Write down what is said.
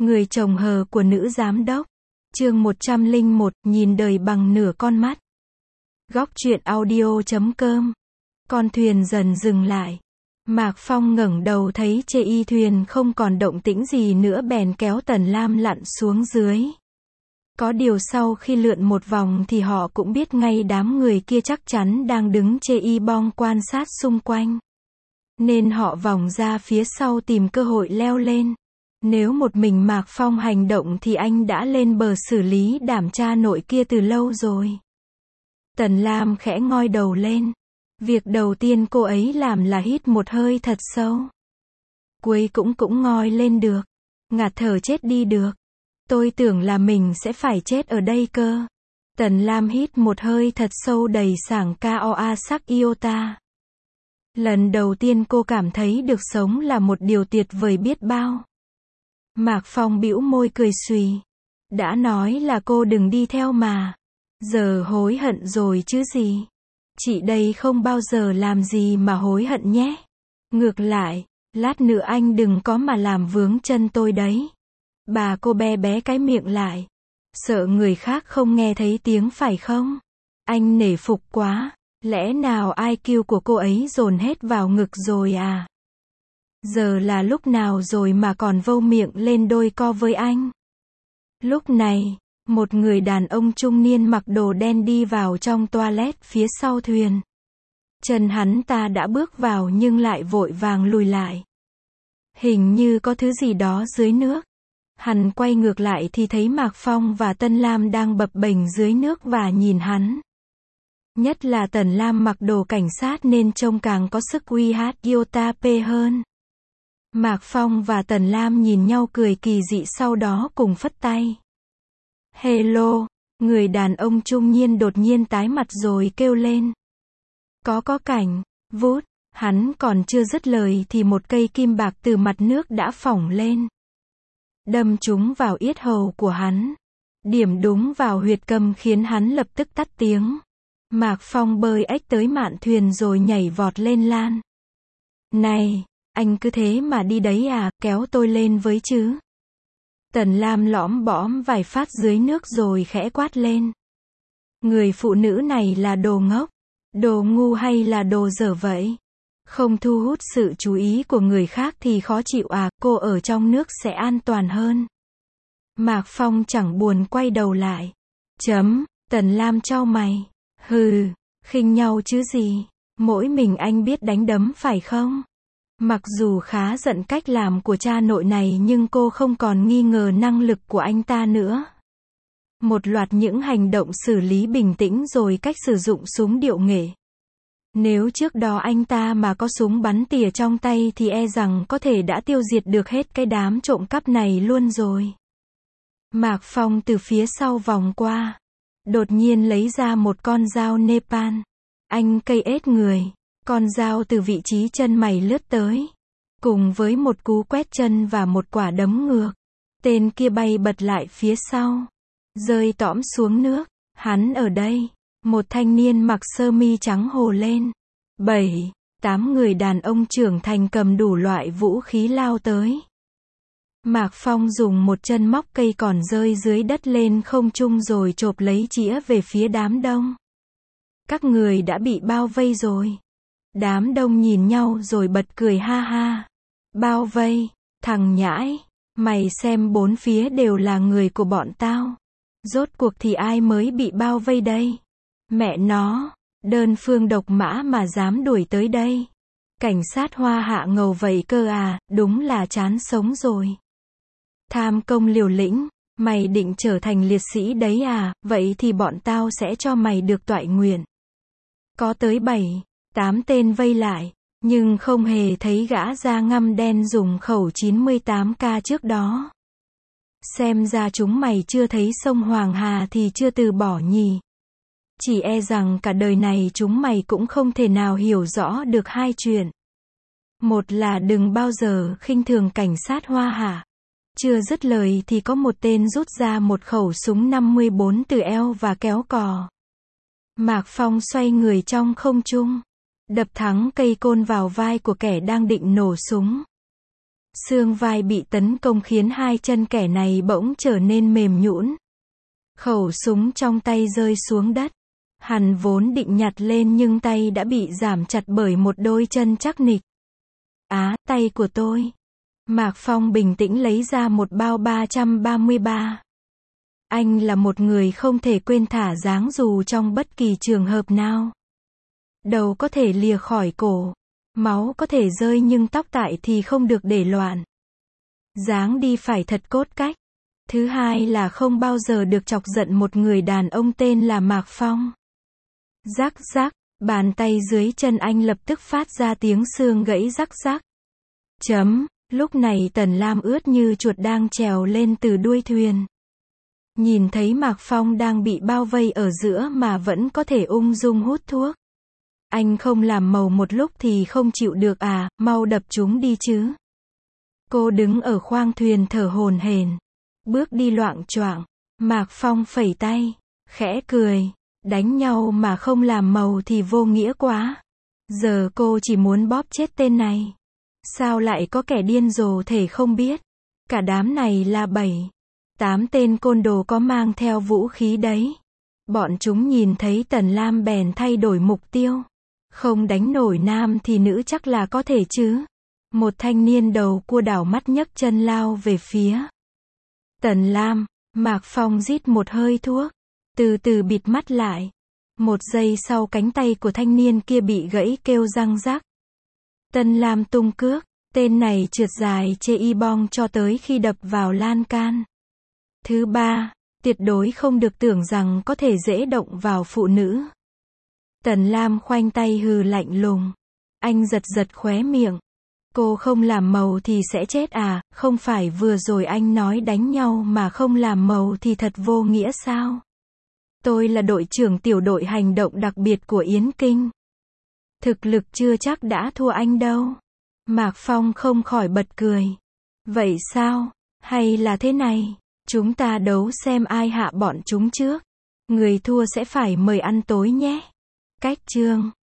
Người chồng hờ của nữ giám đốc. Chương 101, nhìn đời bằng nửa con mắt. Góc truyện audio.com. Con thuyền dần dừng lại. Mạc Phong ngẩng đầu thấy chê y thuyền không còn động tĩnh gì nữa bèn kéo Tần Lam lặn xuống dưới. Có điều sau khi lượn một vòng thì họ cũng biết ngay đám người kia chắc chắn đang đứng chê y bong quan sát xung quanh. Nên họ vòng ra phía sau tìm cơ hội leo lên. Nếu một mình Mạc Phong hành động thì anh đã lên bờ xử lý đảm cha nội kia từ lâu rồi. Tần Lam khẽ ngoi đầu lên. Việc đầu tiên cô ấy làm là hít một hơi thật sâu. Cuối cũng ngoi lên được. Ngạt thở chết đi được. Tôi tưởng là mình sẽ phải chết ở đây cơ. Tần Lam hít một hơi thật sâu đầy sảng KOA sắc iota. Lần đầu tiên cô cảm thấy được sống là một điều tuyệt vời biết bao. Mạc Phong bĩu môi cười xùy. Đã nói là cô đừng đi theo mà. Giờ hối hận rồi chứ gì. Chị đây không bao giờ làm gì mà hối hận nhé. Ngược lại, lát nữa anh đừng có mà làm vướng chân tôi đấy. Bà cô bé cái miệng lại. Sợ người khác không nghe thấy tiếng phải không? Anh nể phục quá. Lẽ nào IQ của cô ấy dồn hết vào ngực rồi à? Giờ là lúc nào rồi mà còn vâu miệng lên đôi co với anh? Lúc này, một người đàn ông trung niên mặc đồ đen đi vào trong toilet phía sau thuyền. Chân hắn ta đã bước vào nhưng lại vội vàng lùi lại. Hình như có thứ gì đó dưới nước. Hắn quay ngược lại thì thấy Mạc Phong và Tân Lam đang bập bềnh dưới nước và nhìn hắn. Nhất là Tần Lam mặc đồ cảnh sát nên trông càng có sức uy hát iota p hơn. Mạc Phong và Tần Lam nhìn nhau cười kỳ dị sau đó cùng phất tay. Hello, người đàn ông trung niên đột nhiên tái mặt rồi kêu lên. Có cảnh, vút, hắn còn chưa dứt lời thì một cây kim bạc từ mặt nước đã phỏng lên. Đâm trúng vào yết hầu của hắn. Điểm đúng vào huyệt cầm khiến hắn lập tức tắt tiếng. Mạc Phong bơi ếch tới mạn thuyền rồi nhảy vọt lên lan. Này, anh cứ thế mà đi đấy à, kéo tôi lên với chứ. Tần Lam lõm bõm vài phát dưới nước rồi khẽ quát lên. Người phụ nữ này là đồ ngốc, đồ ngu hay là đồ dở vậy? Không thu hút sự chú ý của người khác thì khó chịu à, cô ở trong nước sẽ an toàn hơn. Mạc Phong chẳng buồn quay đầu lại. Tần Lam chau mày. Hừ, khinh nhau chứ gì. Mỗi mình anh biết đánh đấm phải không? Mặc dù khá giận cách làm của cha nội này nhưng cô không còn nghi ngờ năng lực của anh ta nữa. Một loạt những hành động xử lý bình tĩnh rồi cách sử dụng súng điệu nghệ. Nếu trước đó anh ta mà có súng bắn tỉa trong tay thì e rằng có thể đã tiêu diệt được hết cái đám trộm cắp này luôn rồi. Mạc Phong từ phía sau vòng qua. Đột nhiên lấy ra một con dao Nepal. Anh cây ết người. Con dao từ vị trí chân mày lướt tới. Cùng với một cú quét chân và một quả đấm ngược. Tên kia bay bật lại phía sau. Rơi tõm xuống nước. Hắn ở đây. Một thanh niên mặc sơ mi trắng hồ lên. 7-8 người đàn ông trưởng thành cầm đủ loại vũ khí lao tới. Mạc Phong dùng một chân móc cây còn rơi dưới đất lên không trung rồi chộp lấy chĩa về phía đám đông. Các người đã bị bao vây rồi. Đám đông nhìn nhau rồi bật cười ha ha. Bao vây, thằng nhãi, mày xem bốn phía đều là người của bọn tao. Rốt cuộc thì ai mới bị bao vây đây? Mẹ nó, đơn phương độc mã mà dám đuổi tới đây. Cảnh sát Hoa Hạ ngầu vậy cơ à, đúng là chán sống rồi. Tham công liều lĩnh, mày định trở thành liệt sĩ đấy à, vậy thì bọn tao sẽ cho mày được toại nguyện. Có tới 7-8 tên vây lại, nhưng không hề thấy gã da ngăm đen dùng khẩu 98K trước đó. Xem ra chúng mày chưa thấy sông Hoàng Hà thì chưa từ bỏ nhỉ. Chỉ e rằng cả đời này chúng mày cũng không thể nào hiểu rõ được hai chuyện. Một là đừng bao giờ khinh thường cảnh sát Hoa Hạ. Chưa dứt lời thì có một tên rút ra một khẩu súng 54 từ eo và kéo cò. Mạc Phong xoay người trong không trung. Đập thẳng cây côn vào vai của kẻ đang định nổ súng. Xương vai bị tấn công khiến hai chân kẻ này bỗng trở nên mềm nhũn. Khẩu súng trong tay rơi xuống đất. Hắn vốn định nhặt lên nhưng tay đã bị giảm chặt bởi một đôi chân chắc nịch. Tay của tôi. Mạc Phong bình tĩnh lấy ra một bao 333. Anh là một người không thể quên thả dáng dù trong bất kỳ trường hợp nào. Đầu có thể lìa khỏi cổ. Máu có thể rơi nhưng tóc tại thì không được để loạn. Dáng đi phải thật cốt cách. Thứ hai là không bao giờ được chọc giận một người đàn ông tên là Mạc Phong. Rắc rắc, bàn tay dưới chân anh lập tức phát ra tiếng xương gãy rắc rắc. Lúc này Tần Lam ướt như chuột đang trèo lên từ đuôi thuyền. Nhìn thấy Mạc Phong đang bị bao vây ở giữa mà vẫn có thể ung dung hút thuốc. Anh không làm màu một lúc thì không chịu được mau đập chúng đi chứ. Cô đứng ở khoang thuyền thở hổn hển, bước đi loạng choạng. Mạc Phong phẩy tay, khẽ cười, đánh nhau mà không làm màu thì vô nghĩa quá. Giờ cô chỉ muốn bóp chết tên này. Sao lại có kẻ điên rồ thể không biết? Cả đám này là 7-8 tên côn đồ có mang theo vũ khí đấy. Bọn chúng nhìn thấy Tần Lam bèn thay đổi mục tiêu. Không đánh nổi nam thì nữ chắc là có thể chứ. Một thanh niên đầu cua đảo mắt nhấc chân lao về phía Tần Lam. Mạc Phong rít một hơi thuốc, từ từ bịt mắt lại. Một giây sau cánh tay của thanh niên kia bị gãy kêu răng rắc. Tần Lam tung cước, tên này trượt dài chê y bong cho tới khi đập vào lan can. Thứ ba, tuyệt đối không được tưởng rằng có thể dễ động vào phụ nữ. Tần Lam khoanh tay hừ lạnh lùng. Anh giật giật khóe miệng. Cô không làm màu thì sẽ chết không phải vừa rồi anh nói đánh nhau mà không làm màu thì thật vô nghĩa sao? Tôi là đội trưởng tiểu đội hành động đặc biệt của Yến Kinh. Thực lực chưa chắc đã thua anh đâu. Mạc Phong không khỏi bật cười. Vậy sao? Hay là thế này? Chúng ta đấu xem ai hạ bọn chúng trước. Người thua sẽ phải mời ăn tối nhé. Cách chương